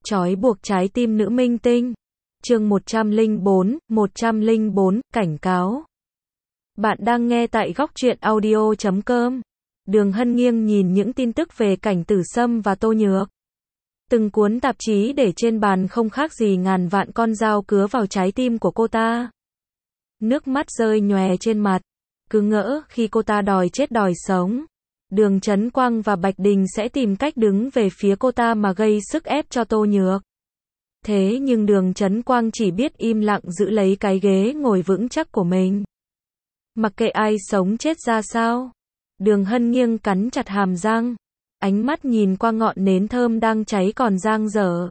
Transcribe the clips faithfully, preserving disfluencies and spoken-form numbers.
Trói buộc trái tim nữ minh tinh. Chương một trăm lẻ bốn, một trăm lẻ bốn, cảnh cáo. Bạn đang nghe tại góc truyện audio chấm com. Đường Hân nghiêng nhìn những tin tức về Cảnh Tử Sâm và Tô Nhược. Từng cuốn tạp chí để trên bàn không khác gì ngàn vạn con dao cứa vào trái tim của cô ta. Nước mắt rơi nhòe trên mặt. Cứ ngỡ khi cô ta đòi chết đòi sống, Đường Chấn Quang và Bạch Đình sẽ tìm cách đứng về phía cô ta mà gây sức ép cho Tô Nhược. Thế nhưng Đường Chấn Quang chỉ biết im lặng giữ lấy cái ghế ngồi vững chắc của mình. Mặc kệ ai sống chết ra sao. Đường Hân nghiêng cắn chặt hàm răng, ánh mắt nhìn qua ngọn nến thơm đang cháy còn dang dở.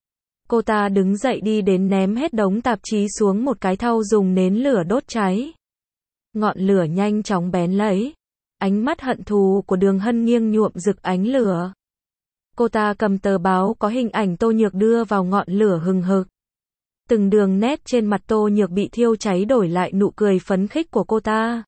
Cô ta đứng dậy đi đến ném hết đống tạp chí xuống một cái thau dùng nến lửa đốt cháy. Ngọn lửa nhanh chóng bén lấy. Ánh mắt hận thù của Đường Hân nghiêng nhuộm rực ánh lửa. Cô ta cầm tờ báo có hình ảnh Tô Nhược đưa vào ngọn lửa hừng hực. Từng đường nét trên mặt Tô Nhược bị thiêu cháy đổi lại nụ cười phấn khích của cô ta.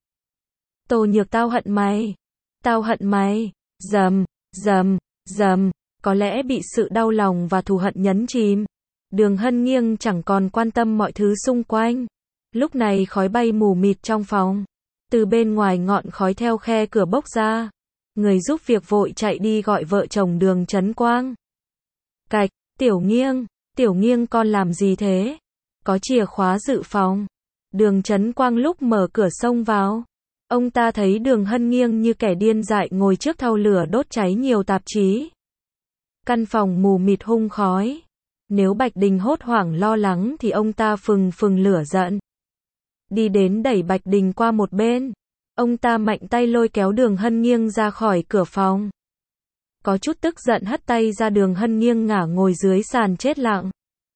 Tô Nhược, tao hận mày. Tao hận mày. Rầm, rầm, rầm. Có lẽ bị sự đau lòng và thù hận nhấn chìm, Đường Hân nghiêng chẳng còn quan tâm mọi thứ xung quanh. Lúc này khói bay mù mịt trong phòng. Từ bên ngoài ngọn khói theo khe cửa bốc ra. Người giúp việc vội chạy đi gọi vợ chồng Đường Chấn Quang. Cạch, Tiểu Nghiêng, Tiểu Nghiêng con làm gì thế? Có chìa khóa dự phòng. Đường Chấn Quang lúc mở cửa xông vào. Ông ta thấy Đường Hân nghiêng như kẻ điên dại ngồi trước thau lửa đốt cháy nhiều tạp chí. Căn phòng mù mịt hung khói. Nếu Bạch Đình hốt hoảng lo lắng thì ông ta phừng phừng lửa giận. Đi đến đẩy Bạch Đình qua một bên. Ông ta mạnh tay lôi kéo Đường Hân nghiêng ra khỏi cửa phòng. Có chút tức giận hất tay ra. Đường Hân nghiêng ngả ngồi dưới sàn chết lặng.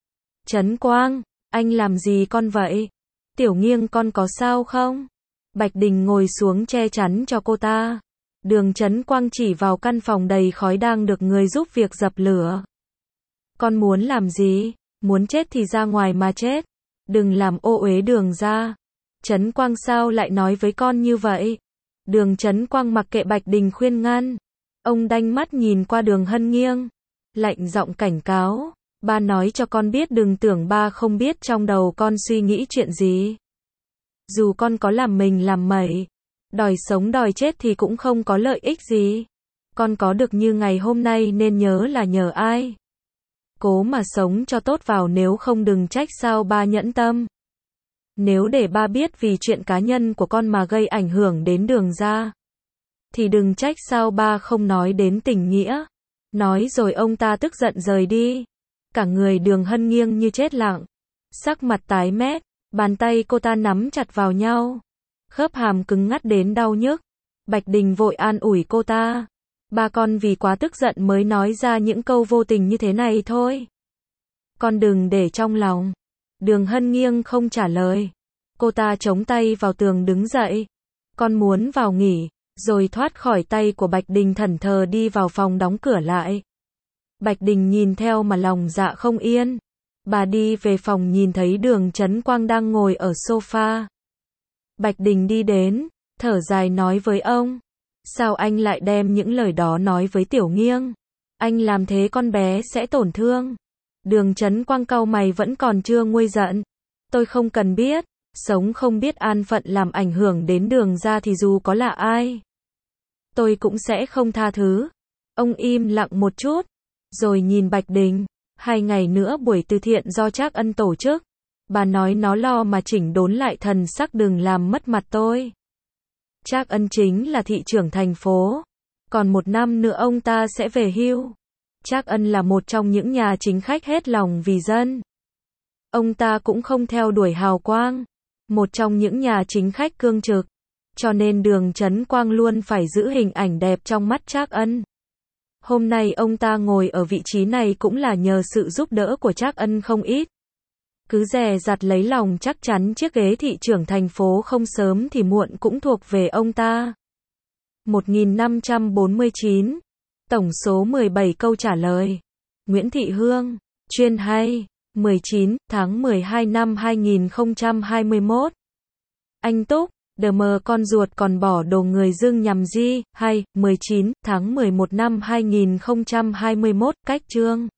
Chấn Quang, anh làm gì con vậy? Tiểu Nghiêng con có sao không? Bạch Đình ngồi xuống che chắn cho cô ta. Đường Chấn Quang chỉ vào căn phòng đầy khói đang được người giúp việc dập lửa. Con muốn làm gì? Muốn chết thì ra ngoài mà chết. Đừng làm ô uế Đường ra. Chấn Quang sao lại nói với con như vậy? Đường Chấn Quang mặc kệ Bạch Đình khuyên ngăn. Ông đanh mắt nhìn qua Đường Hân nghiêng. Lạnh giọng cảnh cáo. Ba nói cho con biết đừng tưởng ba không biết trong đầu con suy nghĩ chuyện gì. Dù con có làm mình làm mẩy, đòi sống đòi chết thì cũng không có lợi ích gì. Con có được như ngày hôm nay nên nhớ là nhờ ai. Cố mà sống cho tốt vào, nếu không đừng trách sao ba nhẫn tâm. Nếu để ba biết vì chuyện cá nhân của con mà gây ảnh hưởng đến Đường ra, thì đừng trách sao ba không nói đến tình nghĩa. Nói rồi ông ta tức giận rời đi. Cả người Đường Hân nghiêng như chết lặng. Sắc mặt tái mét, bàn tay cô ta nắm chặt vào nhau. Khớp hàm cứng ngắt đến đau nhức. Bạch Đình vội an ủi cô ta. Ba con vì quá tức giận mới nói ra những câu vô tình như thế này thôi. Con đừng để trong lòng. Đường Hân nghiêng không trả lời. Cô ta chống tay vào tường đứng dậy. Con muốn vào nghỉ, rồi thoát khỏi tay của Bạch Đình thẫn thờ đi vào phòng đóng cửa lại. Bạch Đình nhìn theo mà lòng dạ không yên. Bà đi về phòng nhìn thấy Đường Chấn Quang đang ngồi ở sofa. Bạch Đình đi đến, thở dài nói với ông. Sao anh lại đem những lời đó nói với Tiểu Nghiêng? Anh làm thế con bé sẽ tổn thương. Đường Chấn Quang cau mày vẫn còn chưa nguôi giận. Tôi không cần biết, sống không biết an phận làm ảnh hưởng đến Đường ra thì dù có là ai, tôi cũng sẽ không tha thứ. Ông im lặng một chút, rồi nhìn Bạch Đình. Hai ngày nữa buổi từ thiện do Trác Ân tổ chức. Bà nói nó lo mà chỉnh đốn lại thần sắc, đừng làm mất mặt tôi. Trác Ân chính là thị trưởng thành phố. Còn một năm nữa ông ta sẽ về hưu. Trác Ân là một trong những nhà chính khách hết lòng vì dân. Ông ta cũng không theo đuổi hào quang. Một trong những nhà chính khách cương trực. Cho nên Đường Chấn Quang luôn phải giữ hình ảnh đẹp trong mắt Trác Ân. Hôm nay ông ta ngồi ở vị trí này cũng là nhờ sự giúp đỡ của Trác Ân không ít. Cứ dè dặt lấy lòng chắc chắn chiếc ghế thị trưởng thành phố không sớm thì muộn cũng thuộc về ông ta. một nghìn năm trăm bốn mươi chín. Tổng số mười bảy câu trả lời. Nguyễn Thị Hương. Chuyên hay. mười chín tháng mười hai năm hai nghìn không trăm hai mươi mốt. Anh Túc. Đờ mờ con ruột còn bỏ đồ người dưng nhằm gì, hay, mười chín tháng mười một năm hai nghìn không trăm hai mươi mốt, cách chương.